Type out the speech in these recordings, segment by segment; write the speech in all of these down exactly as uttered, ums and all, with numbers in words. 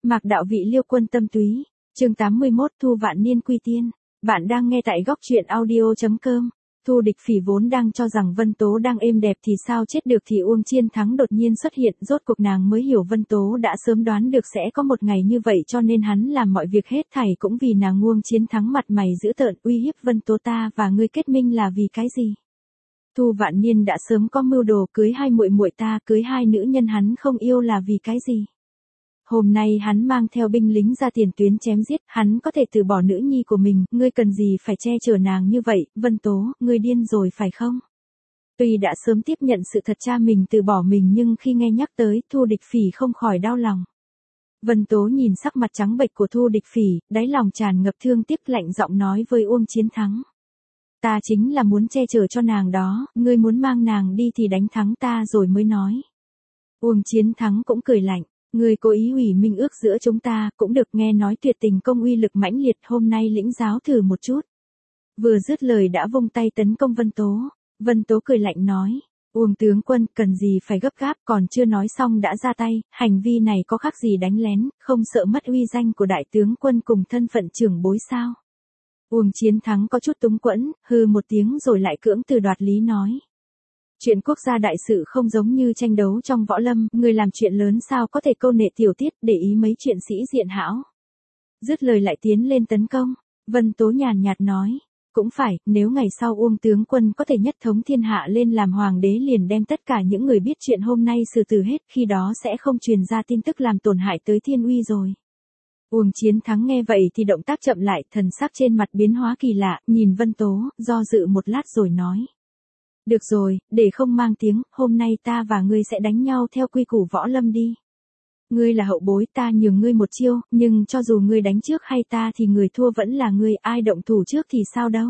Mạc đạo vị liêu quân tâm túy. Chương tám mươi mốt Thu Vạn Niên quy tiên. Bạn đang nghe tại góc truyện audio.com. Thu Địch Phỉ vốn đang cho rằng Vân Tố đang êm đẹp thì sao chết được thì Uông Chiến Thắng đột nhiên xuất hiện, rốt cuộc nàng mới hiểu Vân Tố đã sớm đoán được sẽ có một ngày như vậy cho nên hắn làm mọi việc hết thảy cũng vì nàng. Uông Chiến Thắng mặt mày dữ tợn uy hiếp Vân Tố, ta và ngươi kết minh là vì cái gì? Thu Vạn Niên đã sớm có mưu đồ cưới hai muội muội ta, cưới hai nữ nhân hắn không yêu là vì cái gì? Hôm nay hắn mang theo binh lính ra tiền tuyến chém giết, hắn có thể từ bỏ nữ nhi của mình, ngươi cần gì phải che chở nàng như vậy? Vân Tố, ngươi điên rồi phải không? Tuy đã sớm tiếp nhận sự thật cha mình từ bỏ mình nhưng khi nghe nhắc tới, Thu Địch Phỉ không khỏi đau lòng. Vân Tố nhìn sắc mặt trắng bệch của Thu Địch Phỉ, đáy lòng tràn ngập thương tiếc, lạnh giọng nói với Uông Chiến Thắng. Ta chính là muốn che chở cho nàng đó, ngươi muốn mang nàng đi thì đánh thắng ta rồi mới nói. Uông Chiến Thắng cũng cười lạnh. Ngươi cố ý hủy minh ước giữa chúng ta, cũng được, nghe nói tuyệt tình công uy lực mãnh liệt, hôm nay lĩnh giáo thử một chút. Vừa dứt lời đã vung tay tấn công Vân Tố. Vân Tố cười lạnh nói, Uông tướng quân cần gì phải gấp gáp, còn chưa nói xong đã ra tay, hành vi này có khác gì đánh lén, không sợ mất uy danh của đại tướng quân cùng thân phận trưởng bối sao? Uông Chiến Thắng có chút túng quẫn, hừ một tiếng rồi lại cưỡng từ đoạt lý nói. Chuyện quốc gia đại sự không giống như tranh đấu trong võ lâm, người làm chuyện lớn sao có thể câu nệ tiểu tiết, để ý mấy chuyện sĩ diện hão. Dứt lời lại tiến lên tấn công, Vân Tố nhàn nhạt nói, cũng phải, nếu ngày sau Uông tướng quân có thể nhất thống thiên hạ lên làm hoàng đế liền đem tất cả những người biết chuyện hôm nay xử tử hết, khi đó sẽ không truyền ra tin tức làm tổn hại tới thiên uy rồi. Uông Chiến Thắng nghe vậy thì động tác chậm lại, thần sắc trên mặt biến hóa kỳ lạ, nhìn Vân Tố, do dự một lát rồi nói. Được rồi, để không mang tiếng, hôm nay ta và ngươi sẽ đánh nhau theo quy củ võ lâm đi. Ngươi là hậu bối, ta nhường ngươi một chiêu, nhưng cho dù ngươi đánh trước hay ta thì người thua vẫn là ngươi, ai động thủ trước thì sao đâu.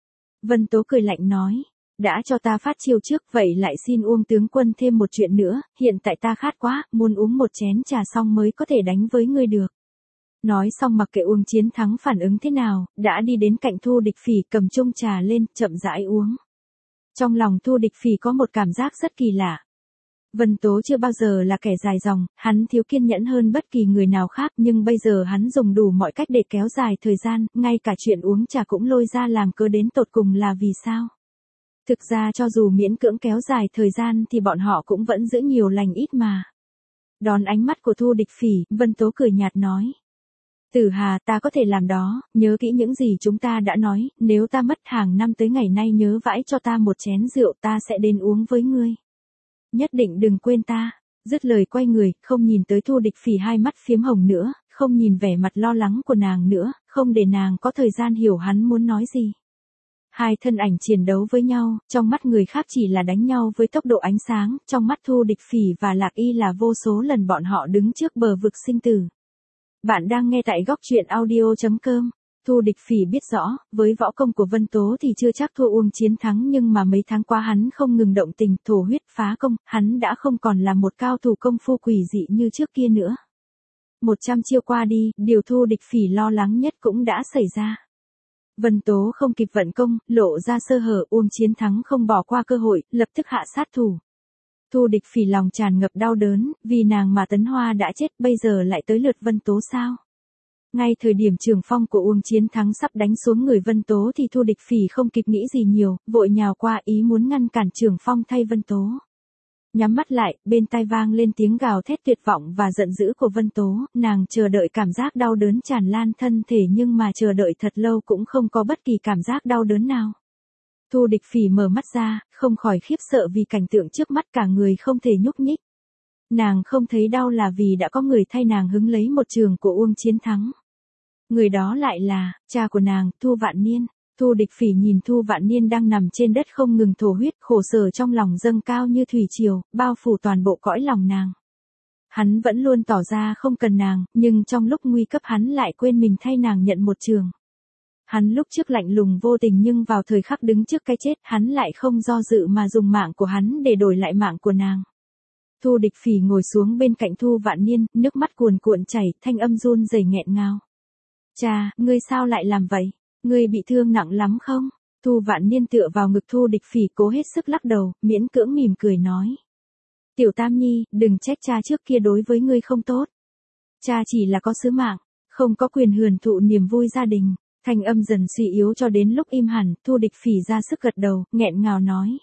Vân Tố cười lạnh nói, đã cho ta phát chiêu trước, vậy lại xin Uông tướng quân thêm một chuyện nữa, hiện tại ta khát quá, muốn uống một chén trà xong mới có thể đánh với ngươi được. Nói xong mặc kệ Uông Chiến Thắng phản ứng thế nào, đã đi đến cạnh Thu Địch Phỉ cầm chung trà lên, chậm rãi uống. Trong lòng Thu Địch Phỉ có một cảm giác rất kỳ lạ. Vân Tố chưa bao giờ là kẻ dài dòng, hắn thiếu kiên nhẫn hơn bất kỳ người nào khác, nhưng bây giờ hắn dùng đủ mọi cách để kéo dài thời gian, ngay cả chuyện uống trà cũng lôi ra làm cớ, đến tột cùng là vì sao? Thực ra cho dù miễn cưỡng kéo dài thời gian thì bọn họ cũng vẫn giữ nhiều lành ít mà. Đón ánh mắt của Thu Địch Phỉ, Vân Tố cười nhạt nói. Tử Hà, ta có thể làm đó, nhớ kỹ những gì chúng ta đã nói, nếu ta mất hàng năm tới ngày nay nhớ vãi cho ta một chén rượu, ta sẽ đến uống với ngươi. Nhất định đừng quên ta. Dứt lời quay người, không nhìn tới Thu Địch Phỉ hai mắt phiếm hồng nữa, không nhìn vẻ mặt lo lắng của nàng nữa, không để nàng có thời gian hiểu hắn muốn nói gì. Hai thân ảnh chiến đấu với nhau, trong mắt người khác chỉ là đánh nhau với tốc độ ánh sáng, trong mắt Thu Địch Phỉ và Lạc Y là vô số lần bọn họ đứng trước bờ vực sinh tử. Bạn đang nghe tại góc truyện audio.com. Thu Địch Phỉ biết rõ, với võ công của Vân Tố thì chưa chắc thua Uông Chiến Thắng, nhưng mà mấy tháng qua hắn không ngừng động tình, thổ huyết phá công, hắn đã không còn là một cao thủ công phu quỷ dị như trước kia nữa. Một trăm chiêu qua đi, điều Thu Địch Phỉ lo lắng nhất cũng đã xảy ra. Vân Tố không kịp vận công, lộ ra sơ hở, Uông Chiến Thắng không bỏ qua cơ hội, lập tức hạ sát thủ. Thu Địch Phỉ lòng tràn ngập đau đớn, vì nàng mà Tấn Hoa đã chết, bây giờ lại tới lượt Vân Tố sao? Ngay thời điểm trường phong của Uông Chiến Thắng sắp đánh xuống người Vân Tố thì Thu Địch Phỉ không kịp nghĩ gì nhiều, vội nhào qua ý muốn ngăn cản trường phong thay Vân Tố. Nhắm mắt lại, bên tai vang lên tiếng gào thét tuyệt vọng và giận dữ của Vân Tố, nàng chờ đợi cảm giác đau đớn tràn lan thân thể nhưng mà chờ đợi thật lâu cũng không có bất kỳ cảm giác đau đớn nào. Thu Địch Phỉ mở mắt ra, không khỏi khiếp sợ vì cảnh tượng trước mắt, cả người không thể nhúc nhích. Nàng không thấy đau là vì đã có người thay nàng hứng lấy một trường của Uông Chiến Thắng. Người đó lại là cha của nàng, Thu Vạn Niên. Thu Địch Phỉ nhìn Thu Vạn Niên đang nằm trên đất không ngừng thổ huyết, khổ sở trong lòng dâng cao như thủy triều, bao phủ toàn bộ cõi lòng nàng. Hắn vẫn luôn tỏ ra không cần nàng, nhưng trong lúc nguy cấp hắn lại quên mình thay nàng nhận một trường. Hắn lúc trước lạnh lùng vô tình nhưng vào thời khắc đứng trước cái chết, hắn lại không do dự mà dùng mạng của hắn để đổi lại mạng của nàng. Thu Địch Phỉ ngồi xuống bên cạnh Thu Vạn Niên, nước mắt cuồn cuộn chảy, thanh âm run rẩy nghẹn ngào. Cha, ngươi sao lại làm vậy? Ngươi bị thương nặng lắm không? Thu Vạn Niên tựa vào ngực Thu Địch Phỉ cố hết sức lắc đầu, miễn cưỡng mỉm cười nói. Tiểu Tam Nhi, đừng trách cha trước kia đối với ngươi không tốt. cha chỉ là có sứ mạng, không có quyền hưởng thụ niềm vui gia đình. Thanh âm dần suy yếu cho đến lúc im hẳn, Thu Địch Phỉ ra sức gật đầu, nghẹn ngào nói.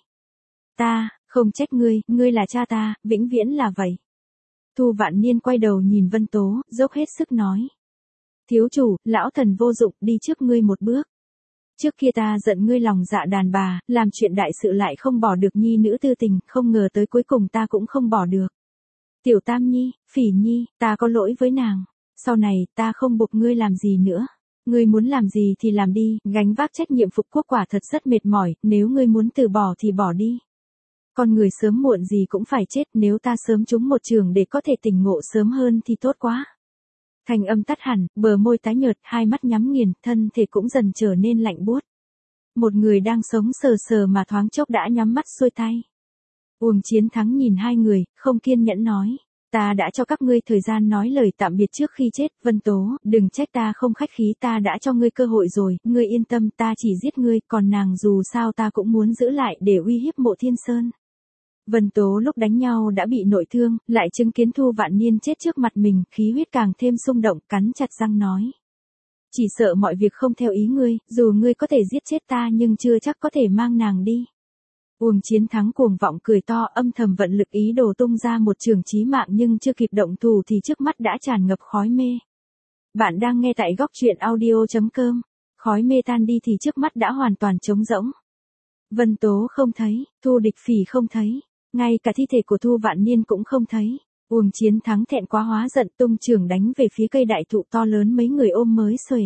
Ta, không trách ngươi, ngươi là cha ta, vĩnh viễn là vậy. Thu Vạn Niên quay đầu nhìn Vân Tố, dốc hết sức nói. Thiếu chủ, lão thần vô dụng, đi trước ngươi một bước. Trước kia ta giận ngươi lòng dạ đàn bà, làm chuyện đại sự lại không bỏ được nhi nữ tư tình, không ngờ tới cuối cùng ta cũng không bỏ được. Tiểu Tam Nhi, Phỉ Nhi, ta có lỗi với nàng. Sau này, ta không buộc ngươi làm gì nữa. Ngươi muốn làm gì thì làm đi, gánh vác trách nhiệm phục quốc quả thật rất mệt mỏi, nếu ngươi muốn từ bỏ thì bỏ đi. Con người sớm muộn gì cũng phải chết, nếu ta sớm trúng một trường để có thể tỉnh ngộ sớm hơn thì tốt quá. Thanh âm tắt hẳn, bờ môi tái nhợt, hai mắt nhắm nghiền, thân thể cũng dần trở nên lạnh buốt. Một người đang sống sờ sờ mà thoáng chốc đã nhắm mắt xuôi tay. Uông Chiến Thắng nhìn hai người, không kiên nhẫn nói. Ta đã cho các ngươi thời gian nói lời tạm biệt trước khi chết, Vân Tố, đừng trách ta không khách khí, ta đã cho ngươi cơ hội rồi, ngươi yên tâm, ta chỉ giết ngươi, còn nàng dù sao ta cũng muốn giữ lại để uy hiếp Mộ Thiên Sơn. Vân Tố lúc đánh nhau đã bị nội thương, lại chứng kiến Thu Vạn Niên chết trước mặt mình, khí huyết càng thêm xung động, cắn chặt răng nói. Chỉ sợ mọi việc không theo ý ngươi, dù ngươi có thể giết chết ta nhưng chưa chắc có thể mang nàng đi. Uông Chiến Thắng cuồng vọng cười to, âm thầm vận lực ý đồ tung ra một trường chí mạng nhưng chưa kịp động thủ thì trước mắt đã tràn ngập khói mê. Bạn đang nghe tại góc truyện audio chấm com. Khói mê tan đi thì trước mắt đã hoàn toàn trống rỗng. Vân Tố không thấy, Thu Địch Phỉ không thấy, ngay cả thi thể của Thu Vạn Niên cũng không thấy. Uông Chiến Thắng thẹn quá hóa giận, tung trường đánh về phía cây đại thụ to lớn mấy người ôm mới xuể.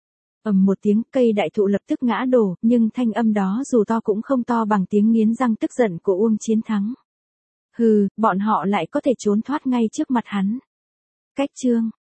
Ầm một tiếng, cây đại thụ lập tức ngã đổ, nhưng thanh âm đó dù to cũng không to bằng tiếng nghiến răng tức giận của Uông Chiến Thắng. Hừ, bọn họ lại có thể trốn thoát ngay trước mặt hắn. Cách chương